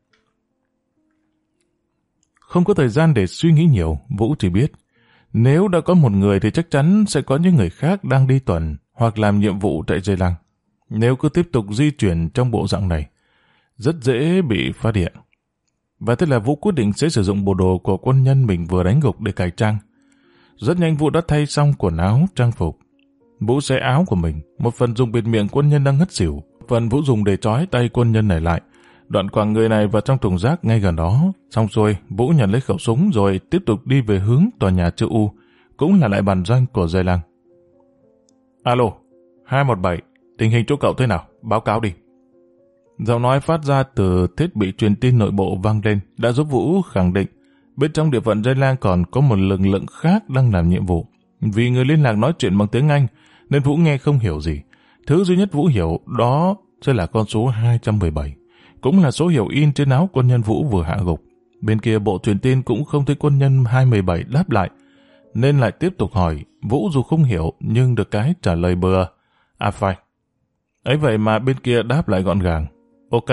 Không có thời gian để suy nghĩ nhiều, Vũ chỉ biết nếu đã có một người thì chắc chắn sẽ có những người khác đang đi tuần hoặc làm nhiệm vụ tại dây lăng. Nếu cứ tiếp tục di chuyển trong bộ dạng này, rất dễ bị phát hiện. Và thế là Vũ quyết định sẽ sử dụng bộ đồ của quân nhân mình vừa đánh gục để cải trang. Rất nhanh Vũ đã thay xong quần áo, trang phục. Vũ xé áo của mình, một phần dùng bịt miệng quân nhân đang ngất xỉu, một phần Vũ dùng để trói tay quân nhân này lại, đoạn quàng người này vào trong thùng rác ngay gần đó. Xong xuôi, Vũ nhận lấy khẩu súng rồi tiếp tục đi về hướng tòa nhà chữ U, cũng là lại bản doanh của dây lăng. Alo, 217, tình hình chỗ cậu thế nào? Báo cáo đi. Giọng nói phát ra từ thiết bị truyền tin nội bộ vang lên đã giúp Vũ khẳng định bên trong địa phận dây lăng còn có một lực lượng khác đang làm nhiệm vụ. Vì người liên lạc nói chuyện bằng tiếng Anh nên Vũ nghe không hiểu gì. Thứ duy nhất Vũ hiểu đó sẽ là con số 217, cũng là số hiệu in trên áo quân nhân Vũ vừa hạ gục. Bên kia bộ truyền tin cũng không thấy quân nhân 217 đáp lại, nên lại tiếp tục hỏi. Vũ dù không hiểu nhưng được cái trả lời bừa: phải. Ấy vậy mà bên kia đáp lại gọn gàng: Ok,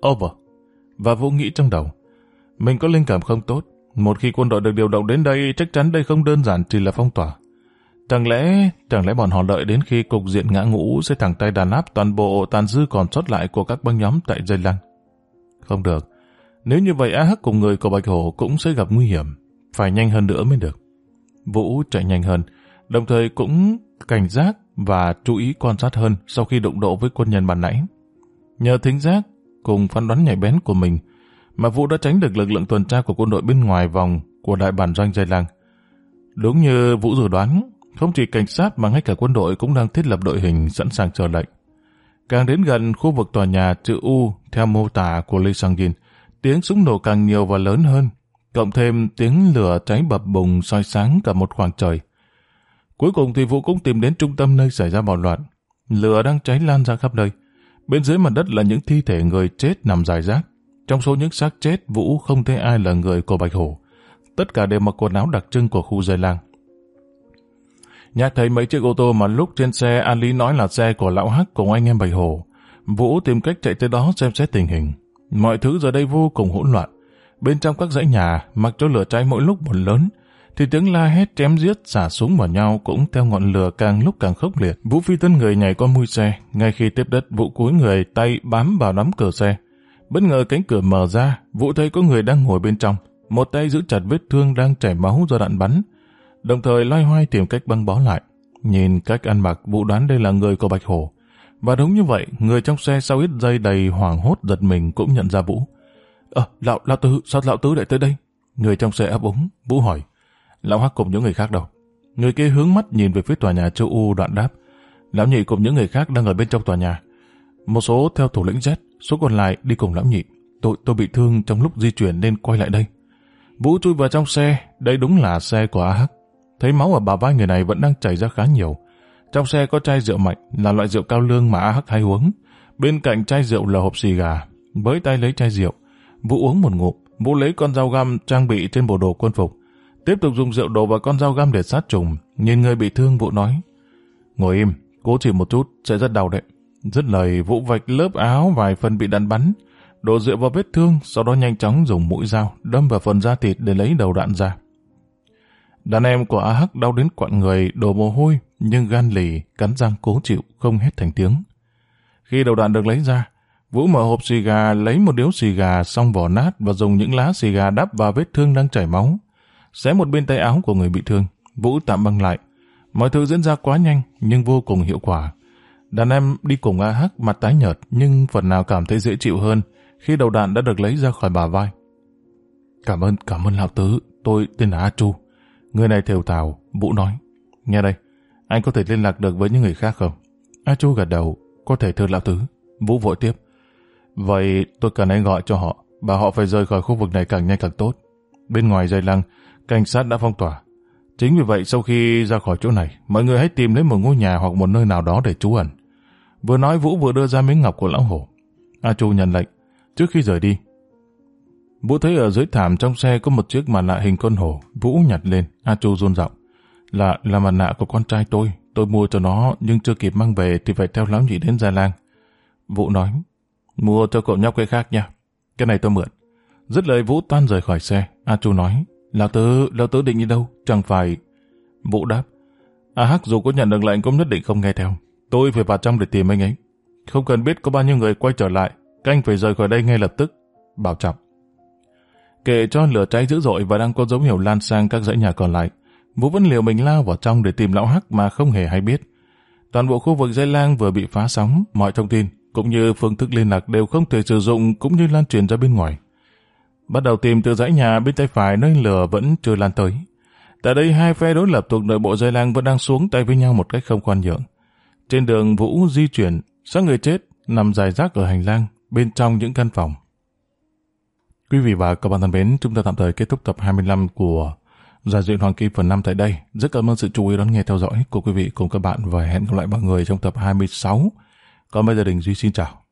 over. Và Vũ nghĩ trong đầu, mình có linh cảm không tốt. Một khi quân đội được điều động đến đây, chắc chắn đây không đơn giản chỉ là phong tỏa. Chẳng lẽ bọn họ đợi đến khi cục diện ngã ngũ sẽ thẳng tay đàn áp toàn bộ tàn dư còn sót lại của các băng nhóm tại Dây Lăng? Không được. Nếu như vậy AH cùng người của Bạch Hổ cũng sẽ gặp nguy hiểm. Phải nhanh hơn nữa mới được. Vũ chạy nhanh hơn, đồng thời cũng cảnh giác và chú ý quan sát hơn sau khi đụng độ với quân nhân ban nãy. Nhờ thính giác cùng phán đoán nhạy bén của mình mà Vũ đã tránh được lực lượng tuần tra của quân đội bên ngoài vòng của đại bản doanh Dây Lăng. Đúng như Vũ dự đoán, không chỉ cảnh sát mà ngay cả quân đội cũng đang thiết lập đội hình sẵn sàng chờ lệnh. Càng đến gần khu vực tòa nhà chữ U theo mô tả của Lee Sang-jin, tiếng súng nổ càng nhiều và lớn hơn, cộng thêm tiếng lửa cháy bập bùng soi sáng cả một khoảng trời. Cuối cùng thì Vũ cũng tìm đến trung tâm nơi xảy ra bạo loạn. Lửa đang cháy lan ra khắp nơi. Bên dưới mặt đất là những thi thể người chết nằm rải rác. Trong số những xác chết, Vũ không thấy ai là người của Bạch Hổ. Tất cả đều mặc quần áo đặc trưng của khu Dây Lăng. Nhạc thấy mấy chiếc ô tô mà lúc trên xe An Lý nói là xe của lão Hắc cùng anh em Bạch Hổ. Vũ tìm cách chạy tới đó xem xét tình hình. Mọi thứ giờ đây vô cùng hỗn loạn. Bên trong các dãy nhà, mặc cho lửa cháy mỗi lúc một lớn, thì tiếng la hét chém giết xả súng vào nhau cũng theo ngọn lửa càng lúc càng khốc liệt. Vũ phi thân người nhảy qua mui xe, ngay khi tiếp đất Vũ cúi người tay bám vào nắm cửa xe. Bất ngờ cánh cửa mở ra, Vũ thấy có người đang ngồi bên trong, một tay giữ chặt vết thương đang chảy máu do đạn bắn, đồng thời loay hoay tìm cách băng bó lại. Nhìn cách ăn mặc, Vũ đoán đây là người của Bạch Hổ. Và đúng như vậy, người trong xe sau ít giây đầy hoảng hốt giật mình cũng nhận ra Vũ. Lão Tứ, sao Lão Tứ lại tới đây? Người trong xe ấp úng. Vũ hỏi, Lão Hắc cùng những người khác đâu? Người kia hướng mắt nhìn về phía tòa nhà châu U đoạn đáp, Lão Nhị cùng những người khác đang ở bên trong tòa nhà. Một số theo thủ lĩnh Z, số còn lại đi cùng Lão Nhị. Tôi bị thương trong lúc di chuyển nên quay lại đây. Vũ chui vào trong xe, đây đúng là xe của AH. Thấy máu ở bả vai người này vẫn đang chảy ra khá nhiều. Trong xe có chai rượu mạnh, là loại rượu cao lương mà AH hay uống. Bên cạnh chai rượu là hộp xì gà. Với tay lấy chai rượu, Vũ uống một ngụm. Vũ lấy con dao găm trang bị trên bộ đồ quân phục, tiếp tục dùng rượu đổ vào con dao găm để sát trùng. Nhìn người bị thương, Vũ nói, ngồi im, cố chịu một chút, sẽ rất đau đấy. Dứt lời, Vũ vạch lớp áo vài phần bị đạn bắn, đổ rượu vào vết thương, sau đó nhanh chóng dùng mũi dao đâm vào phần da thịt để lấy đầu đạn ra. Đàn em của AH đau đến quặn người, đổ mồ hôi, nhưng gan lì, cắn răng cố chịu, không hét thành tiếng. Khi đầu đạn được lấy ra, Vũ mở hộp xì gà, lấy một điếu xì gà xong vỏ nát và dùng những lá xì gà đắp vào vết thương đang chảy máu. Xé một bên tay áo của người bị thương, Vũ tạm băng lại. Mọi thứ diễn ra quá nhanh nhưng vô cùng hiệu quả. Đàn em đi cùng AH mặt tái nhợt nhưng phần nào cảm thấy dễ chịu hơn khi đầu đạn đã được lấy ra khỏi bả vai. Cảm ơn Lão Tứ, tôi tên là A Chu. Người này thều thào, Vũ nói. Nghe đây, anh có thể liên lạc được với những người khác không? A Chu gật đầu, có thể thưa Lão Tứ. Vũ vội tiếp. Vậy tôi cần anh gọi cho họ, bảo họ phải rời khỏi khu vực này càng nhanh càng tốt. Bên ngoài Dây Lăng, cảnh sát đã phong tỏa. Chính vì vậy sau khi ra khỏi chỗ này, mọi người hãy tìm lấy một ngôi nhà hoặc một nơi nào đó để trú ẩn. Vừa nói Vũ vừa đưa ra miếng ngọc của Lão Hổ. A Chu nhận lệnh. Trước khi rời đi, Vũ thấy ở dưới thảm trong xe có một chiếc mặt nạ hình con hổ. Vũ nhặt lên. A Chu run giọng. Là mặt nạ của con trai tôi mua cho nó nhưng chưa kịp mang về thì phải theo Lão Nhị đến Gia Lang. Vũ nói, mua cho cậu nhóc cái khác nha, cái này tôi mượn. Dứt lời Vũ toan rời khỏi xe. A Chu nói, Lão Tứ định đi đâu? Chẳng phải... Vũ đáp, AH dù có nhận được lệnh cũng nhất định không nghe theo. Tôi phải vào trong để tìm anh ấy. Không cần biết có bao nhiêu người quay trở lại, các anh phải rời khỏi đây ngay lập tức. Bảo trọng. Kệ cho lửa cháy dữ dội và đang có dấu hiệu lan sang các dãy nhà còn lại, Vũ vẫn liều mình lao vào trong để tìm Lão Hắc mà không hề hay biết. Toàn bộ khu vực Dây Lang vừa bị phá sóng, mọi thông tin cũng như phương thức liên lạc đều không thể sử dụng cũng như lan truyền ra bên ngoài. Bắt đầu tìm từ dãy nhà bên tay phải nơi lửa vẫn chưa lan tới. Tại đây hai phe đối lập thuộc nội bộ Dây Lang vẫn đang xuống tay với nhau một cách không khoan nhượng. Trên đường Vũ di chuyển, xác người chết nằm rải rác ở hành lang bên trong những căn phòng. Quý vị và các bạn thân mến, chúng ta tạm thời kết thúc tập 25 của Giả Duyện Hoàng Kim phần 5 tại đây. Rất cảm ơn sự chú ý đón nghe theo dõi của quý vị cùng các bạn và hẹn gặp lại mọi người trong tập 26. Còn bây giờ Đình Duy xin chào.